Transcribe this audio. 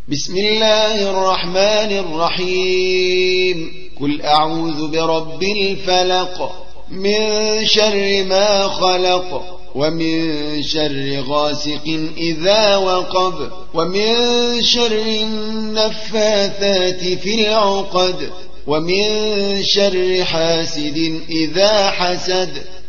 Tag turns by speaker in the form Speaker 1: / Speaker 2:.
Speaker 1: بسم الله الرحمن الرحيم. قل أعوذ برب الفلق من شر ما خلق ومن شر غاسق إذا وقب ومن شر النفاثات في العقد ومن شر حاسد إذا حسد.